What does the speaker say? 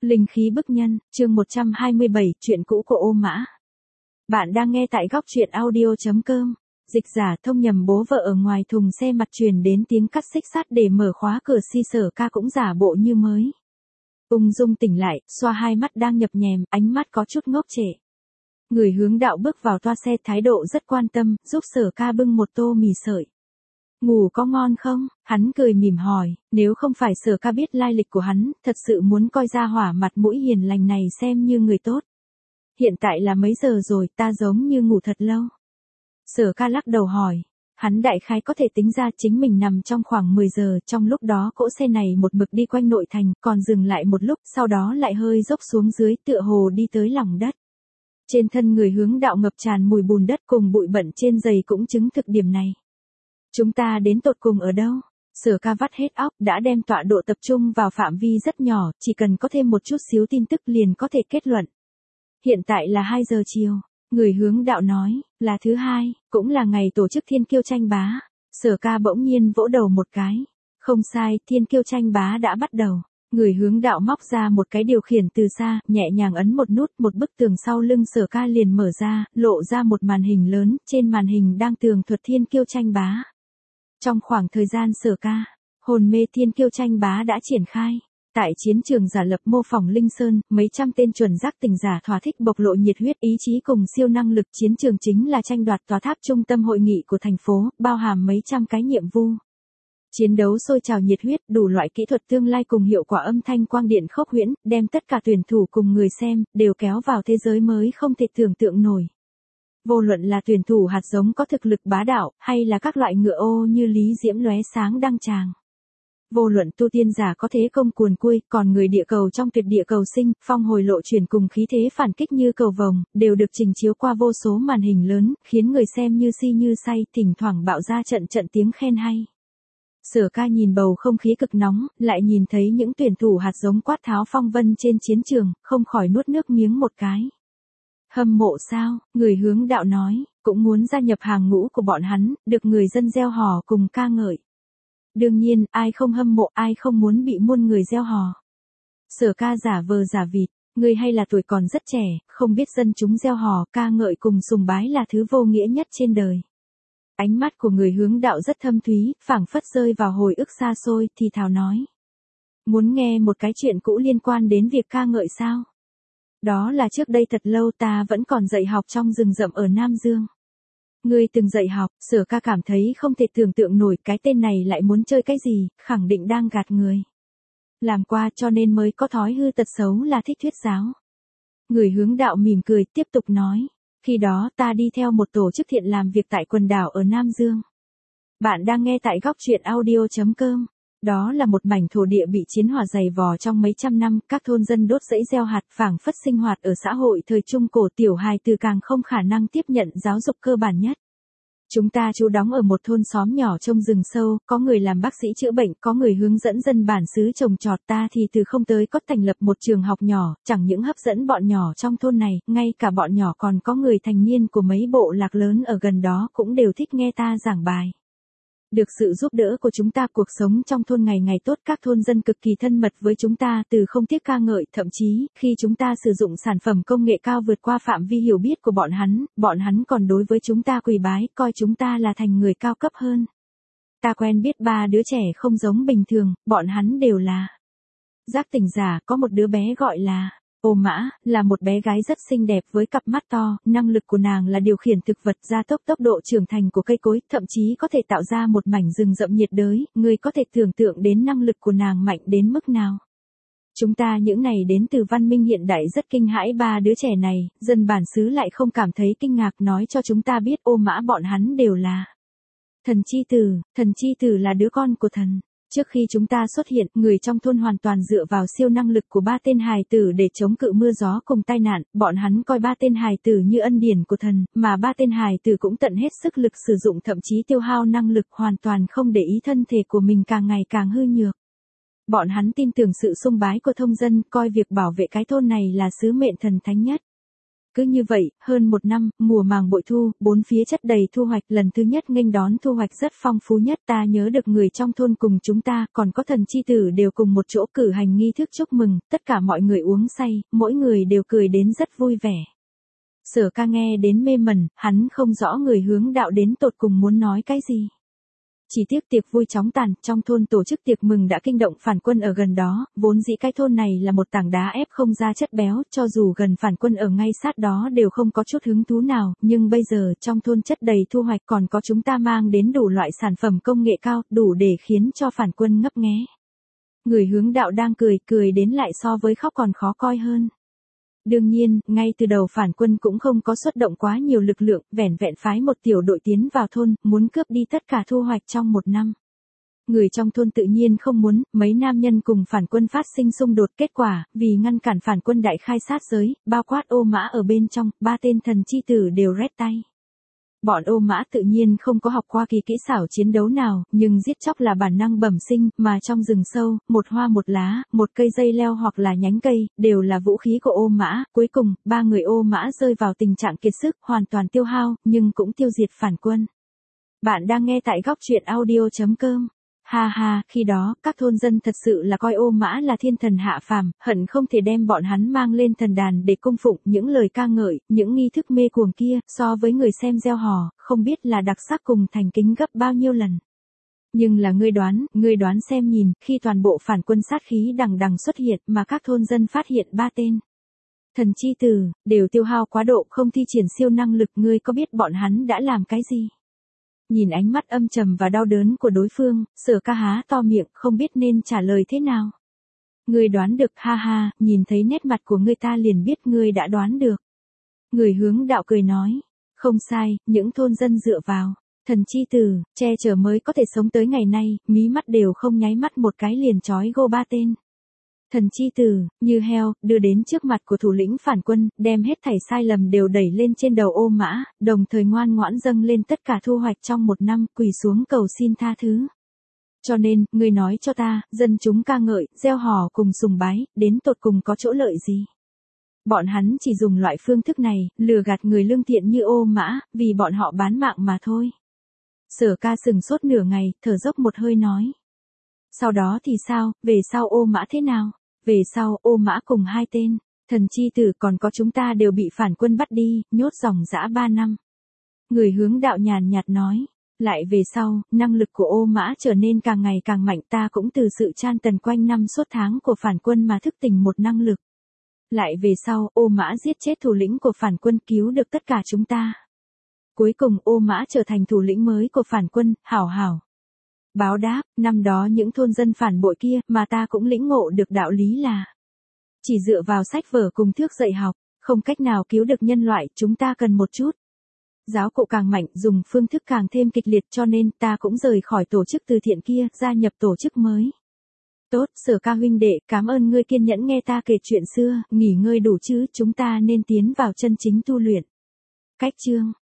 Linh khí bức nhân, chương 127, chuyện cũ của Ô Mã. Bạn đang nghe tại góc truyện audio.com. Dịch giả thông nhầm bố vợ ở ngoài thùng xe mặt truyền đến tiếng cắt xích sắt để mở khóa cửa. Sở ca cũng giả bộ như mới. Ung dung tỉnh lại, xoa hai mắt đang nhập nhèm, ánh mắt có chút ngốc trệ. Người hướng đạo bước vào toa xe, thái độ rất quan tâm, giúp Sở ca bưng một tô mì sợi. Ngủ có ngon không? Hắn cười mỉm hỏi, nếu không phải Sở ca biết lai lịch của hắn, thật sự muốn coi ra hỏa mặt mũi hiền lành này xem như người tốt. Hiện tại là mấy giờ rồi, ta giống như ngủ thật lâu. Sở ca lắc đầu hỏi, hắn đại khái có thể tính ra chính mình nằm trong khoảng 10 giờ, trong lúc đó cỗ xe này một mực đi quanh nội thành, còn dừng lại một lúc, sau đó lại hơi dốc xuống dưới, tựa hồ đi tới lòng đất. Trên thân người hướng đạo ngập tràn mùi bùn đất cùng bụi bẩn trên giày cũng chứng thực điểm này. Chúng ta đến tột cùng ở đâu? Sở ca vắt hết óc, đã đem tọa độ tập trung vào phạm vi rất nhỏ, chỉ cần có thêm một chút xíu tin tức liền có thể kết luận. Hiện tại là 2 giờ chiều, người hướng đạo nói, là thứ hai, cũng là ngày tổ chức thiên kiêu tranh bá. Sở ca bỗng nhiên vỗ đầu một cái. Không sai, thiên kiêu tranh bá đã bắt đầu. Người hướng đạo móc ra một cái điều khiển từ xa, nhẹ nhàng ấn một nút, một bức tường sau lưng Sở ca liền mở ra, lộ ra một màn hình lớn, trên màn hình đang tường thuật thiên kiêu tranh bá. Trong khoảng thời gian Sở ca, hồn mê thiên kiêu tranh bá đã triển khai. Tại chiến trường giả lập mô phỏng Linh Sơn, mấy trăm tên chuẩn giác tỉnh giả thỏa thích bộc lộ nhiệt huyết ý chí cùng siêu năng lực. Chiến trường chính là tranh đoạt tòa tháp trung tâm hội nghị của thành phố, bao hàm mấy trăm cái nhiệm vụ. Chiến đấu sôi trào nhiệt huyết, đủ loại kỹ thuật tương lai cùng hiệu quả âm thanh quang điện khốc huyễn, đem tất cả tuyển thủ cùng người xem, đều kéo vào thế giới mới không thể tưởng tượng nổi. Vô luận là tuyển thủ hạt giống có thực lực bá đạo, hay là các loại ngựa ô như lý diễm lóe sáng đăng tràng. Vô luận tu tiên giả có thế công cuồn cuôi, còn người địa cầu trong tuyệt địa cầu sinh, phong hồi lộ chuyển cùng khí thế phản kích như cầu vồng, đều được trình chiếu qua vô số màn hình lớn, khiến người xem như si như say, thỉnh thoảng bạo ra trận trận tiếng khen hay. Sở ca nhìn bầu không khí cực nóng, lại nhìn thấy những tuyển thủ hạt giống quát tháo phong vân trên chiến trường, không khỏi nuốt nước miếng một cái. Hâm mộ sao? Người hướng đạo nói, cũng muốn gia nhập hàng ngũ của bọn hắn, được người dân gieo hò cùng ca ngợi. Đương nhiên, ai không hâm mộ, ai không muốn bị muôn người gieo hò. Sở ca giả vờ giả vịt, người hay là tuổi còn rất trẻ, không biết dân chúng gieo hò, ca ngợi cùng sùng bái là thứ vô nghĩa nhất trên đời. Ánh mắt của người hướng đạo rất thâm thúy, phảng phất rơi vào hồi ức xa xôi, thì thào nói. Muốn nghe một cái chuyện cũ liên quan đến việc ca ngợi sao? Đó là trước đây thật lâu ta vẫn còn dạy học trong rừng rậm ở Nam Dương. Ngươi từng dạy học, Sở ca cảm thấy không thể tưởng tượng nổi cái tên này lại muốn chơi cái gì, khẳng định đang gạt người. Làm qua cho nên mới có thói hư tật xấu là thích thuyết giáo. Người hướng đạo mỉm cười tiếp tục nói, khi đó ta đi theo một tổ chức thiện làm việc tại quần đảo ở Nam Dương. Bạn đang nghe tại góc truyện audio.com. Đó là một mảnh thổ địa bị chiến hỏa dày vò trong mấy trăm năm, các thôn dân đốt rẫy gieo hạt phảng phất sinh hoạt ở xã hội thời Trung Cổ, tiểu hài từ càng không khả năng tiếp nhận giáo dục cơ bản nhất. Chúng ta trú đóng ở một thôn xóm nhỏ trong rừng sâu, có người làm bác sĩ chữa bệnh, có người hướng dẫn dân bản xứ trồng trọt, ta thì từ không tới có thành lập một trường học nhỏ, chẳng những hấp dẫn bọn nhỏ trong thôn này, ngay cả bọn nhỏ còn có người thành niên của mấy bộ lạc lớn ở gần đó cũng đều thích nghe ta giảng bài. Được sự giúp đỡ của chúng ta, cuộc sống trong thôn ngày ngày tốt, các thôn dân cực kỳ thân mật với chúng ta, từ không tiếc ca ngợi, thậm chí, khi chúng ta sử dụng sản phẩm công nghệ cao vượt qua phạm vi hiểu biết của bọn hắn còn đối với chúng ta quỳ bái, coi chúng ta là thành người cao cấp hơn. Ta quen biết 3 đứa trẻ không giống bình thường, bọn hắn đều là giác tỉnh giả, có một đứa bé gọi là Ô Mã, là một bé gái rất xinh đẹp với cặp mắt to, năng lực của nàng là điều khiển thực vật, gia tốc tốc độ trưởng thành của cây cối, thậm chí có thể tạo ra một mảnh rừng rậm nhiệt đới, người có thể tưởng tượng đến năng lực của nàng mạnh đến mức nào. Chúng ta những này đến từ văn minh hiện đại rất kinh hãi 3 đứa trẻ này, dân bản xứ lại không cảm thấy kinh ngạc, nói cho chúng ta biết Ô Mã bọn hắn đều là thần chi tử là đứa con của thần. Trước khi chúng ta xuất hiện, người trong thôn hoàn toàn dựa vào siêu năng lực của 3 tên hài tử để chống cự mưa gió cùng tai nạn, bọn hắn coi 3 tên hài tử như ân điển của thần, mà 3 tên hài tử cũng tận hết sức lực sử dụng, thậm chí tiêu hao năng lực, hoàn toàn không để ý thân thể của mình càng ngày càng hư nhược. Bọn hắn tin tưởng sự sùng bái của thông dân, coi việc bảo vệ cái thôn này là sứ mệnh thần thánh nhất. Cứ như vậy, hơn một năm, mùa màng bội thu, bốn phía chất đầy thu hoạch, lần thứ nhất nghênh đón thu hoạch rất phong phú nhất. Ta nhớ được người trong thôn cùng chúng ta, còn có thần chi tử đều cùng một chỗ cử hành nghi thức chúc mừng, tất cả mọi người uống say, mỗi người đều cười đến rất vui vẻ. Sở Ca nghe đến mê mẩn, hắn không rõ người hướng đạo đến tột cùng muốn nói cái gì. Chỉ tiếc tiệc vui chóng tàn, trong thôn tổ chức tiệc mừng đã kinh động phản quân ở gần đó, vốn dĩ cái thôn này là một tảng đá ép không ra chất béo, cho dù gần phản quân ở ngay sát đó đều không có chút hứng thú nào, nhưng bây giờ trong thôn chất đầy thu hoạch còn có chúng ta mang đến đủ loại sản phẩm công nghệ cao, đủ để khiến cho phản quân ngấp nghé. Người hướng đạo đang cười đến lại so với khóc còn khó coi hơn. Đương nhiên, ngay từ đầu phản quân cũng không có xuất động quá nhiều lực lượng, vẻn vẹn phái một tiểu đội tiến vào thôn, muốn cướp đi tất cả thu hoạch trong một năm. Người trong thôn tự nhiên không muốn, mấy nam nhân cùng phản quân phát sinh xung đột, kết quả, vì ngăn cản phản quân đại khai sát giới, bao quát Ô Mã ở bên trong, ba tên thần chi tử đều rét tay. Bọn Ô Mã tự nhiên không có học qua kỳ kỹ xảo chiến đấu nào, nhưng giết chóc là bản năng bẩm sinh, mà trong rừng sâu, một hoa một lá, một cây dây leo hoặc là nhánh cây, đều là vũ khí của Ô Mã. Cuối cùng, ba người Ô Mã rơi vào tình trạng kiệt sức, hoàn toàn tiêu hao, nhưng cũng tiêu diệt phản quân. Bạn đang nghe tại góc truyện audio.com. Ha ha, khi đó, các thôn dân thật sự là coi Ô Mã là thiên thần hạ phàm, hận không thể đem bọn hắn mang lên thần đàn để cung phụng. Những lời ca ngợi, những nghi thức mê cuồng kia, so với người xem gieo hò, không biết là đặc sắc cùng thành kính gấp bao nhiêu lần. Nhưng là ngươi đoán xem nhìn, khi toàn bộ phản quân sát khí đằng đằng xuất hiện mà các thôn dân phát hiện ba tên thần chi tử, đều tiêu hao quá độ không thi triển siêu năng lực, ngươi có biết bọn hắn đã làm cái gì? Nhìn ánh mắt âm trầm và đau đớn của đối phương, Sở Ca há to miệng, không biết nên trả lời thế nào. Ngươi đoán được, ha ha, nhìn thấy nét mặt của ngươi ta liền biết ngươi đã đoán được. Người hướng đạo cười nói, không sai, những thôn dân dựa vào thần chi tử, che chở mới có thể sống tới ngày nay, mí mắt đều không nháy mắt một cái liền trói gô ba tên thần chi tử, như heo, đưa đến trước mặt của thủ lĩnh phản quân, đem hết thảy sai lầm đều đẩy lên trên đầu Ô Mã, đồng thời ngoan ngoãn dâng lên tất cả thu hoạch trong một năm, quỳ xuống cầu xin tha thứ. Cho nên, ngươi nói cho ta, dân chúng ca ngợi, gieo hò cùng sùng bái, đến tột cùng có chỗ lợi gì? Bọn hắn chỉ dùng loại phương thức này, lừa gạt người lương thiện như Ô Mã, vì bọn họ bán mạng mà thôi. Sở Ca sừng sốt nửa ngày, thở dốc một hơi nói. Sau đó thì sao, về sau Ô Mã thế nào? Về sau, Ô Mã cùng hai tên thần chi tử còn có chúng ta đều bị phản quân bắt đi, nhốt dòng dã 3 năm. Người hướng đạo nhàn nhạt nói. Lại về sau, năng lực của Ô Mã trở nên càng ngày càng mạnh, ta cũng từ sự chan tần quanh năm suốt tháng của phản quân mà thức tỉnh một năng lực. Lại về sau, Ô Mã giết chết thủ lĩnh của phản quân, cứu được tất cả chúng ta. Cuối cùng Ô Mã trở thành thủ lĩnh mới của phản quân, hảo hảo. Báo đáp, năm đó những thôn dân phản bội kia mà ta cũng lĩnh ngộ được đạo lý là chỉ dựa vào sách vở cùng thước dạy học, không cách nào cứu được nhân loại, chúng ta cần một chút giáo cụ càng mạnh, dùng phương thức càng thêm kịch liệt, cho nên ta cũng rời khỏi tổ chức từ thiện kia, gia nhập tổ chức mới. Tốt, Sở Ca huynh đệ, cảm ơn ngươi kiên nhẫn nghe ta kể chuyện xưa, nghỉ ngơi đủ chứ, chúng ta nên tiến vào chân chính tu luyện. Cách chương